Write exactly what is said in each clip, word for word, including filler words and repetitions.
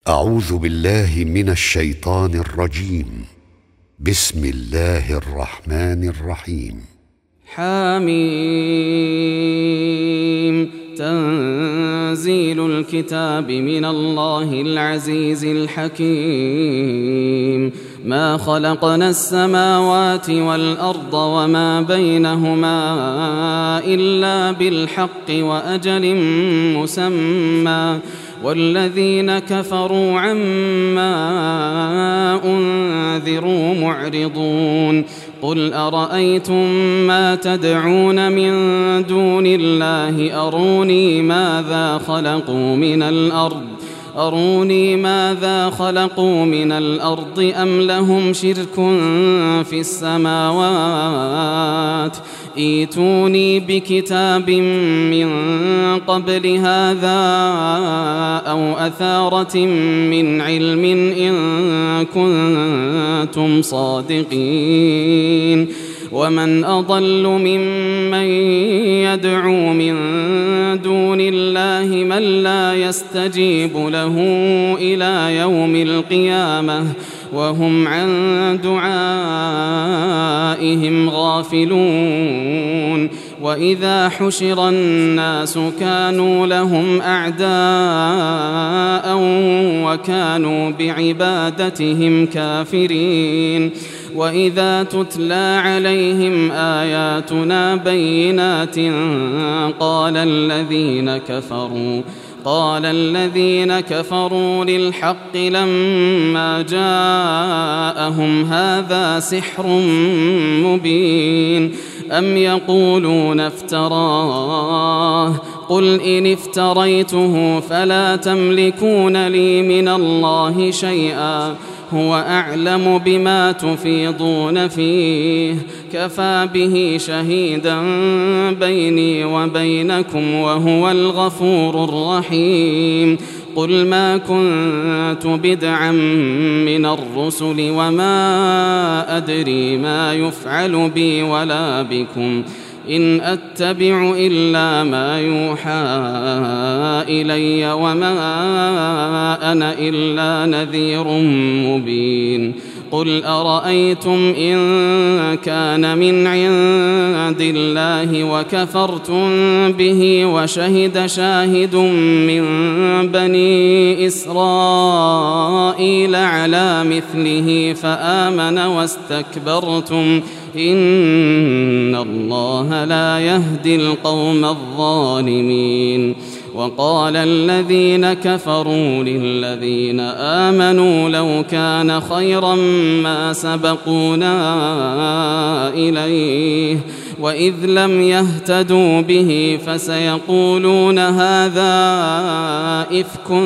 أعوذ بالله من الشيطان الرجيم. بسم الله الرحمن الرحيم. حميم. تنزيل الكتاب من الله العزيز الحكيم. ما خلقنا السماوات والأرض وما بينهما إلا بالحق وأجل مسمى، والذين كفروا عما أنذروا معرضون. قل أرأيتم ما تدعون من دون الله أروني ماذا خلقوا من الأرض أروني ماذا خلقوا من الأرض أم لهم شرك في السماوات؟ ائتوني بكتاب من قبل هذا أو أثارة من علم إن كنتم صادقين. ومن أضل ممن يدعو من دون الله من لا يستجيب له إلى يوم القيامة وهم عن دعائهم غافلون. وإذا حشر الناس كانوا لهم أعداء وكانوا بعبادتهم كافرين. وإذا تتلى عليهم آياتنا بينات قال الذين كفروا قال الذين كفروا للحق لما جاءهم هذا سحر مبين. أم يقولون افتراه قل إن افتريته فلا تملكون لي من الله شيئا هو أعلم بما تفيضون فيه كفى به شهيدا بيني وبينكم وهو الغفور الرحيم. قل ما كنت بدعا من الرسل وما أدري ما يفعل بي ولا بكم إن أتبع إلا ما يوحى إلي وما أنا إلا نذير مبين. قل أرأيتم إن كان من عند الله وكفرتم به وشهد شاهد من بني إسرائيل على مثله فآمن واستكبرتم إن الله لا يهدي القوم الظالمين. وقال الذين كفروا للذين آمنوا لو كان خيرا ما سبقونا إليه وإذ لم يهتدوا به فسيقولون هذا إفك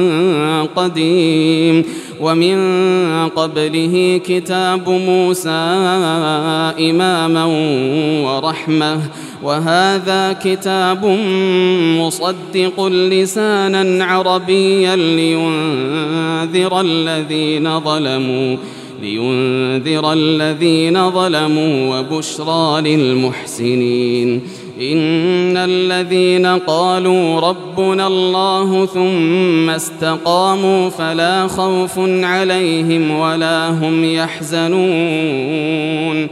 قديم. ومن قبله كتاب موسى إماما ورحمة وهذا كتاب مصدق لسانا عربيا لينذر الذين ظلموا لينذر الذين ظلموا وبشرى للمحسنين. إن الذين قالوا ربنا الله ثم استقاموا فلا خوف عليهم ولا هم يحزنون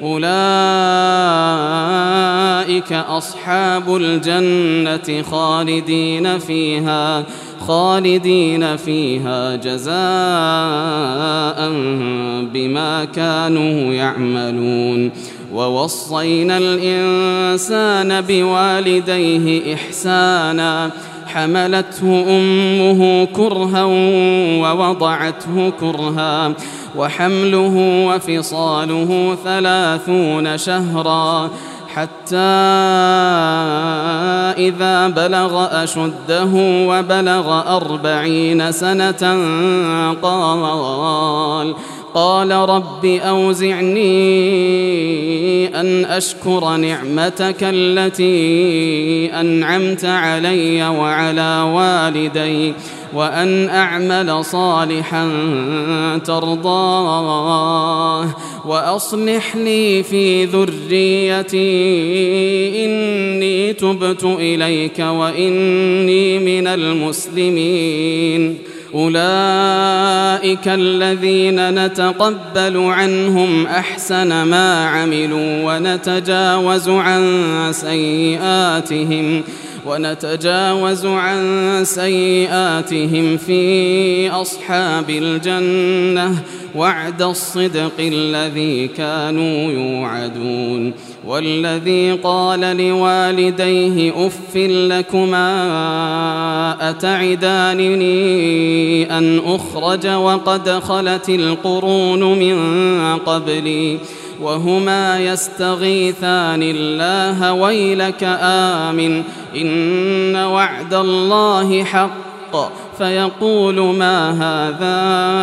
أولئك أصحاب الجنة خالدين فيها خالدين فيها جزاء بما كانوا يعملون. ووصينا الإنسان بوالديه إحسانا حملته أمه كرها ووضعته كرها وحمله وفصاله ثلاثون شهرا حتى إذا بلغ أشده وبلغ أربعين سنة قال قال رب أوزعني أن أشكر نعمتك التي أنعمت علي وعلى والدي وأن أعمل صالحا ترضاه وأصلح لي في ذريتي إني تبت إليك وإني من المسلمين أولئك الذين نتقبل عنهم أحسن ما عملوا ونتجاوز عن سيئاتهم ونتجاوز عن سيئاتهم في أصحاب الجنة وعد الصدق الذي كانوا يوعدون. والذي قال لوالديه أف لكما أتعدانني أن أخرج وقد خلت القرون من قبلي وهما يستغيثان الله ويلك آمن إن وعد الله حق فيقول ما هذا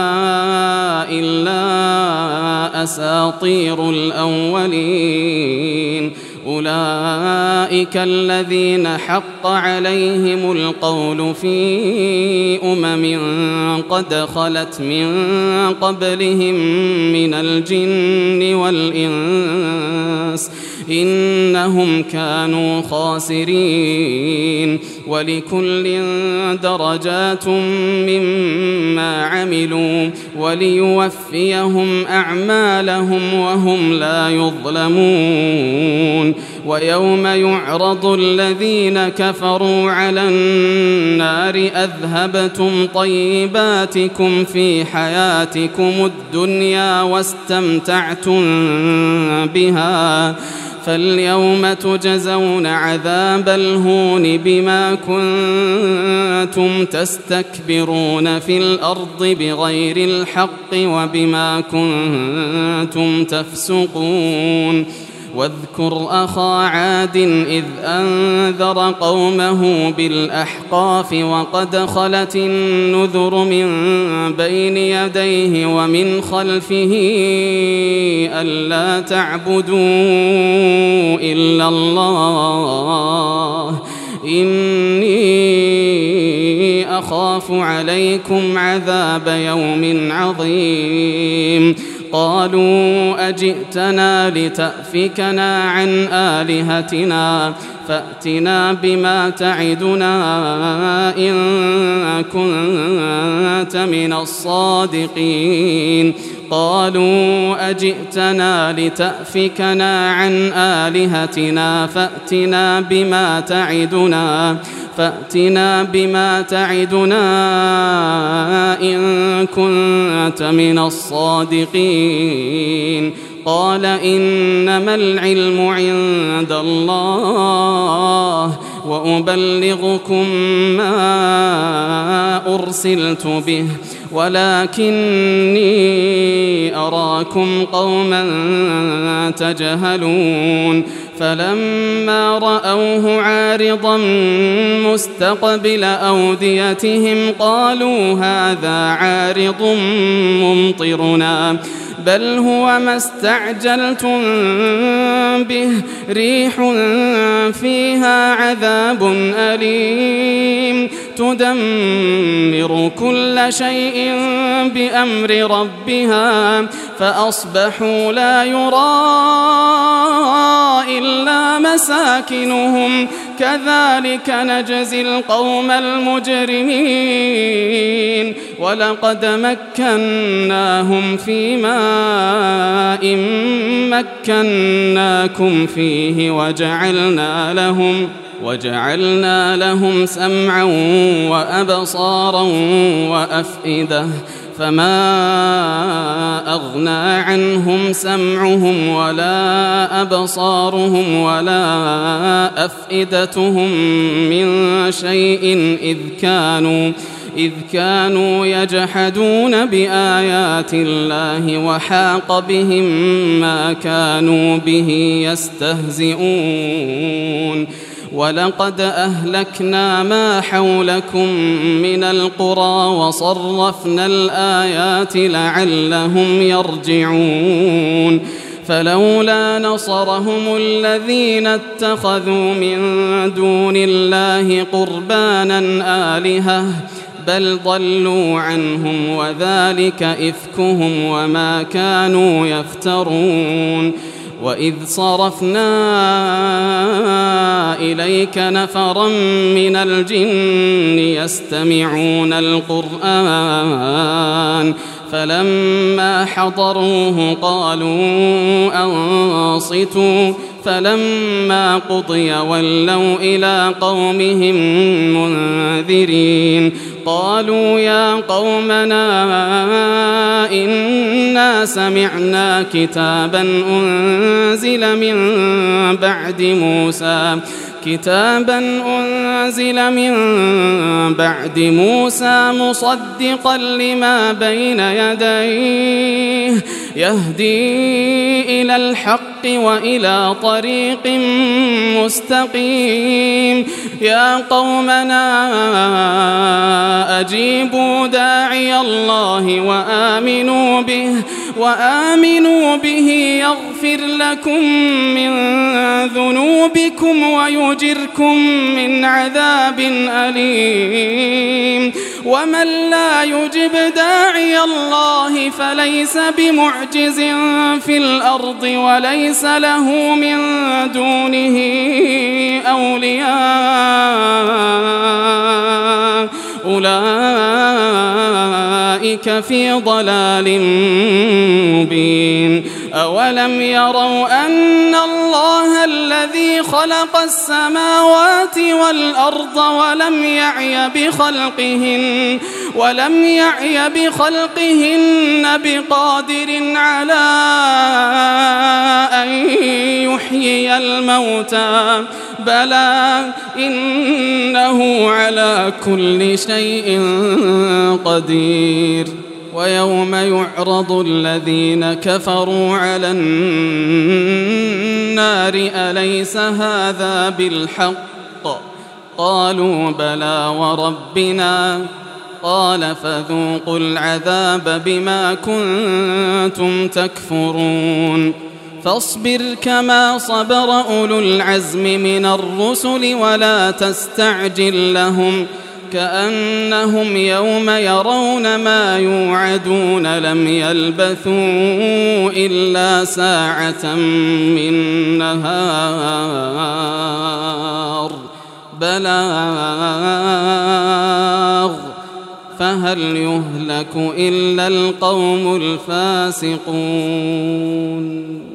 إلا أساطير الأولين. أولئك الذين حق عليهم القول في أمم قد خلت من قبلهم من الجن والإنس إنهم كانوا خاسرين. ولكل درجات مما عملوا وليوفيهم أعمالهم وهم لا يظلمون. ويوم يعرض الذين كفروا على النار أذهبتم طيباتكم في حياتكم الدنيا واستمتعتم بها فاليوم تجزون عذاب الهون بما كنتم تستكبرون في الأرض بغير الحق وبما كنتم تفسقون. واذكر أخا عاد إذ أنذر قومه بالأحقاف وقد خلت النذر من بين يديه ومن خلفه ألا تعبدوا إلا الله إني أخاف عليكم عذاب يوم عظيم. قالوا أجئتنا لتأفكنا عن آلهتنا فأتنا بما تعدنا إن كنت من الصادقين. قالوا أجئتنا لتأفكنا عن آلهتنا فأتنا بما تعدنا فأتنا بما تعدنا إن كنت من الصادقين. قال إنما العلم عند الله وأبلغكم ما أرسلت به ولكني أراكم قوما تجهلون. فلما رأوه عارضا مستقبل أوديتهم قالوا هذا عارض ممطرنا بل هو ما استعجلتم به ريح فيها عذاب أليم تدمر كل شيء بأمر ربها فأصبحوا لا يرى إلا مساكنهم كذلك نجزي القوم المجرمين. ولقد مكناهم في ماء مكناكم فيه وجعلنا لهم وجعلنا لهم سمعا وأبصارا وأفئدة فما أغنى عنهم سمعهم ولا أبصارهم ولا أفئدتهم من شيء إذ كانوا إذ كانوا يجحدون بآيات الله وحاق بهم ما كانوا به يستهزئون. ولقد أهلكنا ما حولكم من القرى وصرفنا الآيات لعلهم يرجعون. فلولا نصرهم الذين اتخذوا من دون الله قربانا آلهة بل ضلوا عنهم وذلك إفكهم وما كانوا يفترون. وإذ صرفنا إليك نفرا من الجن يستمعون القرآن فلما حضروه قالوا أنصتوا فلما قضي ولوا إلى قومهم منذرين قالوا يا قومنا إنا سمعنا كتابا أنزل من بعد موسى كتابا أنزل من بعد موسى مصدقا لما بين يديه يهدي إلى الحق وإلى طريق مستقيم يا قومنا أجيبوا داعي الله وآمنوا به وآمنوا به يغفر لكم من ذنوبكم ويجركم من عذاب أليم ومن لا يجب داعي الله فليس بمعجز في الأرض وليس له من دونه أولياء أولئك في ضلال مبين أولم يروا أن الله الذي خلق السماوات والأرض ولم يعي بخلقهن ولم يعي بخلقهن بقادر على أن يحيي الموتى بلى إنه على كل شيء قدير ويوم يعرض الذين كفروا على النار أليس هذا بالحق قالوا بلى وربنا قال فذوقوا العذاب بما كنتم تكفرون فاصبر كما صبر أولو العزم من الرسل ولا تستعجل لهم كأنهم يوم يرون ما يوعدون لم يلبثوا إلا ساعة من نهار بلاغ فهل يهلك إلا القوم الفاسقون